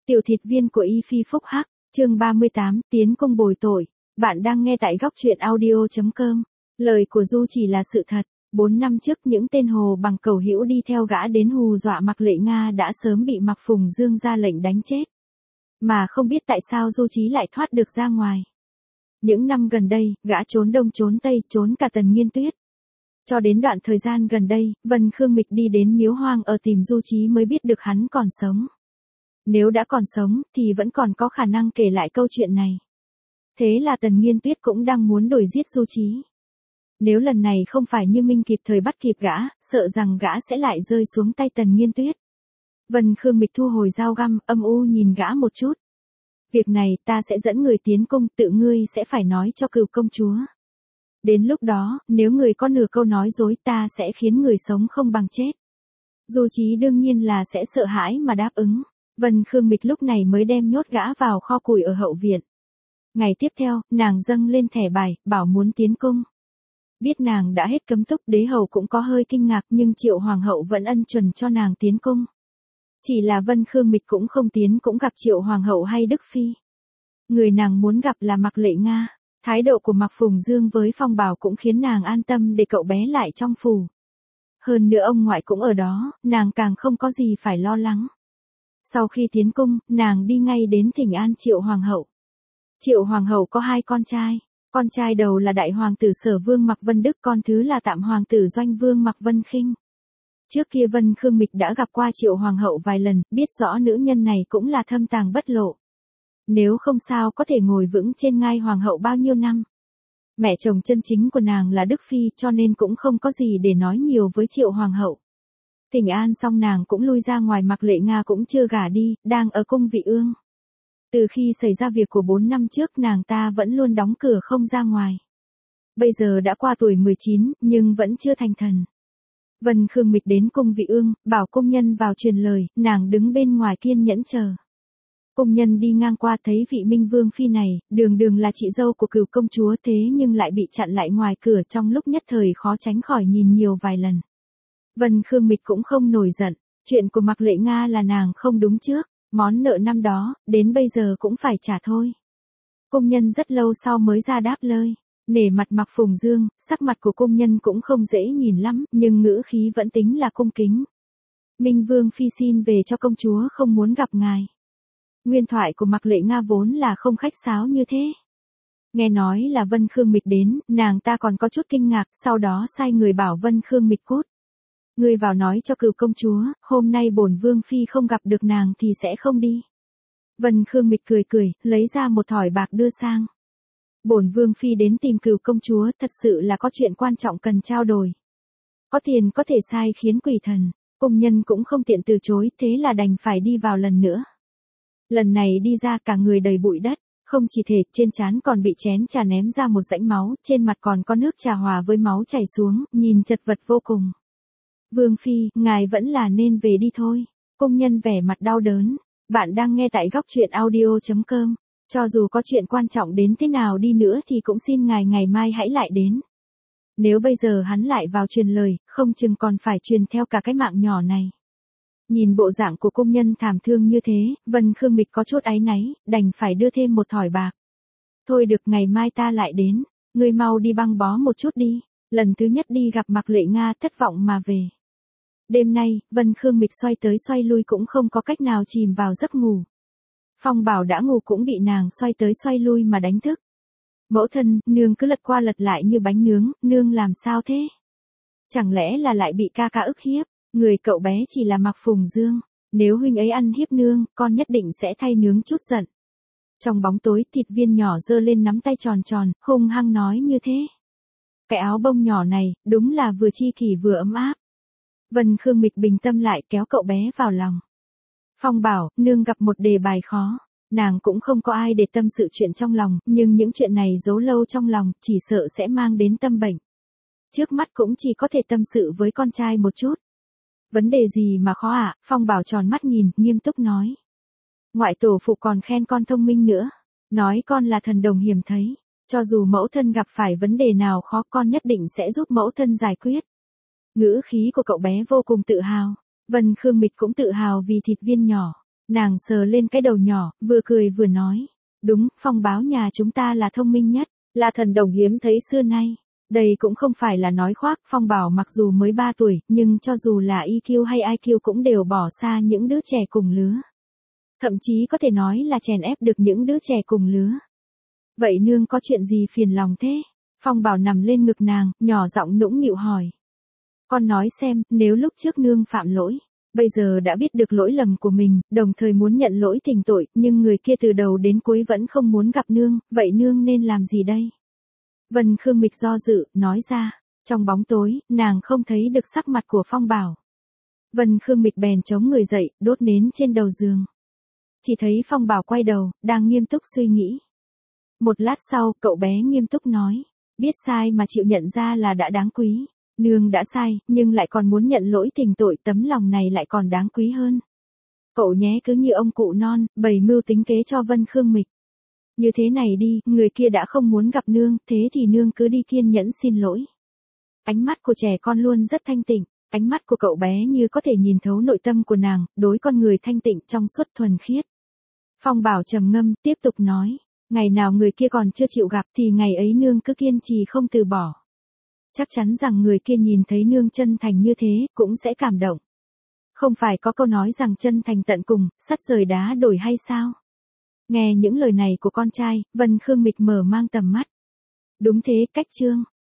Tiểu thịt viên của Y Phi Phúc Hắc, chương 38, tiến công bồi tội. Bạn đang nghe tại góc truyện audio.com. Lời của Du chỉ là sự thật. 4 năm trước những tên hồ bằng cầu hữu đi theo gã đến hù dọa Mạc Lệ Nga đã sớm bị Mạc Phùng Dương ra lệnh đánh chết. Mà không biết tại sao Du Chí lại thoát được ra ngoài. Những năm gần đây, gã trốn đông trốn tây, trốn cả Tần Nghiên Tuyết. Cho đến đoạn thời gian gần đây, Vân Khương Mịch đi đến Miếu Hoang ở tìm Du Chí mới biết được hắn còn sống. Nếu đã còn sống, thì vẫn còn có khả năng kể lại câu chuyện này. Thế là Tần Nghiên Tuyết cũng đang muốn đuổi giết Du Chí. Nếu lần này không phải Như Minh kịp thời bắt kịp gã, sợ rằng gã sẽ lại rơi xuống tay Tần Nghiên Tuyết. Vân Khương Mịch thu hồi dao găm, âm u nhìn gã một chút. Việc này ta sẽ dẫn người tiến cung, tự ngươi sẽ phải nói cho Cửu công chúa. Đến lúc đó, nếu người có nửa câu nói dối ta sẽ khiến người sống không bằng chết. Du Chí đương nhiên là sẽ sợ hãi mà đáp ứng. Vân Khương Mịch lúc này mới đem nhốt gã vào kho củi ở hậu viện. Ngày tiếp theo, nàng dâng lên thẻ bài, bảo muốn tiến cung. Biết nàng đã hết cấm túc, đế hầu cũng có hơi kinh ngạc nhưng Triệu Hoàng hậu vẫn ân chuẩn cho nàng tiến cung. Chỉ là Vân Khương Mịch cũng không tiến cũng gặp Triệu Hoàng hậu hay Đức Phi. Người nàng muốn gặp là Mạc Lệ Nga. Thái độ của Mạc Phùng Dương với Phong Bảo cũng khiến nàng an tâm để cậu bé lại trong phủ. Hơn nữa ông ngoại cũng ở đó, nàng càng không có gì phải lo lắng. Sau khi tiến cung, nàng đi ngay đến thỉnh an Triệu Hoàng hậu. Triệu Hoàng hậu có 2 con trai. Con trai đầu là đại hoàng tử Sở Vương Mạc Vân Đức, con thứ là tạm hoàng tử Doanh Vương Mạc Vân Khinh. Trước kia Vân Khương Mịch đã gặp qua Triệu Hoàng hậu vài lần, biết rõ nữ nhân này cũng là thâm tàng bất lộ. Nếu không sao có thể ngồi vững trên ngai hoàng hậu bao nhiêu năm. Mẹ chồng chân chính của nàng là Đức Phi cho nên cũng không có gì để nói nhiều với Triệu Hoàng hậu. Thỉnh an xong nàng cũng lui ra ngoài, Mạc Lệ Nga cũng chưa gả đi, đang ở cung Vị Ương. Từ khi xảy ra việc của 4 năm trước nàng ta vẫn luôn đóng cửa không ra ngoài. Bây giờ đã qua tuổi 19 nhưng vẫn chưa thành thần. Vân Khương Mịch đến cung Vị Ương, bảo cung nhân vào truyền lời, nàng đứng bên ngoài kiên nhẫn chờ. Cung nhân đi ngang qua thấy vị Minh Vương Phi này, đường đường là chị dâu của Cửu công chúa thế nhưng lại bị chặn lại ngoài cửa, trong lúc nhất thời khó tránh khỏi nhìn nhiều vài lần. Vân Khương Mịch cũng không nổi giận, chuyện của Mạc Lệ Nga là nàng không đúng trước, món nợ năm đó, đến bây giờ cũng phải trả thôi. Cung nhân rất lâu sau mới ra đáp lời, nể mặt Mạc Phùng Dương, sắc mặt của cung nhân cũng không dễ nhìn lắm, nhưng ngữ khí vẫn tính là cung kính. Minh Vương Phi xin về cho công chúa không muốn gặp ngài. Nguyên thoại của Mạc Lệ Nga vốn là không khách sáo như thế. Nghe nói là Vân Khương Mịch đến, nàng ta còn có chút kinh ngạc, sau đó sai người bảo Vân Khương Mịch cút. Ngươi vào nói cho Cửu công chúa, hôm nay bổn Vương Phi không gặp được nàng thì sẽ không đi. Vân Khương Mịch cười cười, lấy ra một thỏi bạc đưa sang. Bổn Vương Phi đến tìm Cửu công chúa, thật sự là có chuyện quan trọng cần trao đổi. Có tiền có thể sai khiến quỷ thần, cung nhân cũng không tiện từ chối, thế là đành phải đi vào lần nữa. Lần này đi ra cả người đầy bụi đất, không chỉ thể, trên trán còn bị chén trà ném ra một rãnh máu, trên mặt còn có nước trà hòa với máu chảy xuống, nhìn chật vật vô cùng. Vương Phi, ngài vẫn là nên về đi thôi. Cung nhân vẻ mặt đau đớn. Bạn đang nghe tại góc truyện audio.com. Cho dù có chuyện quan trọng đến thế nào đi nữa thì cũng xin ngài ngày mai hãy lại đến. Nếu bây giờ hắn lại vào truyền lời, không chừng còn phải truyền theo cả cái mạng nhỏ này. Nhìn bộ dạng của cung nhân thảm thương như thế, Vân Khương Mịch có chút áy náy, đành phải đưa thêm một thỏi bạc. Thôi được, ngày mai ta lại đến, ngươi mau đi băng bó một chút đi. Lần thứ nhất đi gặp Mạc Lệ Nga thất vọng mà về. Đêm nay, Vân Khương Mịch xoay tới xoay lui cũng không có cách nào chìm vào giấc ngủ. Phong Bảo đã ngủ cũng bị nàng xoay tới xoay lui mà đánh thức. Mẫu thân, nương cứ lật qua lật lại như bánh nướng, nương làm sao thế? Chẳng lẽ là lại bị ca ca ức hiếp? Người cậu bé chỉ là Mạc Phùng Dương, nếu huynh ấy ăn hiếp nương, con nhất định sẽ thay nướng chút giận. Trong bóng tối, thịt viên nhỏ giơ lên nắm tay tròn tròn, hung hăng nói như thế. Cái áo bông nhỏ này, đúng là vừa chi kỷ vừa ấm áp. Vân Khương Mịch bình tâm lại kéo cậu bé vào lòng. Phong Bảo, nương gặp một đề bài khó. Nàng cũng không có ai để tâm sự chuyện trong lòng, nhưng những chuyện này giấu lâu trong lòng, chỉ sợ sẽ mang đến tâm bệnh. Trước mắt cũng chỉ có thể tâm sự với con trai một chút. Vấn đề gì mà khó ạ? Phong Bảo tròn mắt nhìn, nghiêm túc nói. Ngoại tổ phụ còn khen con thông minh nữa. Nói con là thần đồng hiểm thấy. Cho dù mẫu thân gặp phải vấn đề nào khó con nhất định sẽ giúp mẫu thân giải quyết. Ngữ khí của cậu bé vô cùng tự hào. Vân Khương Mịch cũng tự hào vì thịt viên nhỏ. Nàng sờ lên cái đầu nhỏ, vừa cười vừa nói. Đúng, phong báo nhà chúng ta là thông minh nhất, là thần đồng hiếm thấy xưa nay. Đây cũng không phải là nói khoác, Phong Bảo mặc dù mới 3 tuổi, nhưng cho dù là EQ hay IQ cũng đều bỏ xa những đứa trẻ cùng lứa. Thậm chí có thể nói là chèn ép được những đứa trẻ cùng lứa. Vậy nương có chuyện gì phiền lòng thế? Phong Bảo nằm lên ngực nàng, nhỏ giọng nũng nịu hỏi. Con nói xem, nếu lúc trước nương phạm lỗi, bây giờ đã biết được lỗi lầm của mình, đồng thời muốn nhận lỗi tình tội, nhưng người kia từ đầu đến cuối vẫn không muốn gặp nương, vậy nương nên làm gì đây? Vân Khương Mịch do dự, nói ra. Trong bóng tối, nàng không thấy được sắc mặt của Phong Bảo. Vân Khương Mịch bèn chống người dậy, đốt nến trên đầu giường. Chỉ thấy Phong Bảo quay đầu, đang nghiêm túc suy nghĩ. Một lát sau, cậu bé nghiêm túc nói. Biết sai mà chịu nhận ra là đã đáng quý. Nương đã sai, nhưng lại còn muốn nhận lỗi tình tội, tấm lòng này lại còn đáng quý hơn. Cậu nhé cứ như ông cụ non, bày mưu tính kế cho Vân Khương Mịch. Như thế này đi, người kia đã không muốn gặp nương, thế thì nương cứ đi kiên nhẫn xin lỗi. Ánh mắt của trẻ con luôn rất thanh tịnh, ánh mắt của cậu bé như có thể nhìn thấu nội tâm của nàng, đối con người thanh tịnh trong suốt thuần khiết. Phong Bảo trầm ngâm, tiếp tục nói, ngày nào người kia còn chưa chịu gặp thì ngày ấy nương cứ kiên trì không từ bỏ. Chắc chắn rằng người kia nhìn thấy nương chân thành như thế, cũng sẽ cảm động. Không phải có câu nói rằng chân thành tận cùng, sắt rời đá đổi hay sao? Nghe những lời này của con trai, Vân Khương Mịch mở mang tầm mắt. Đúng thế, cách chương.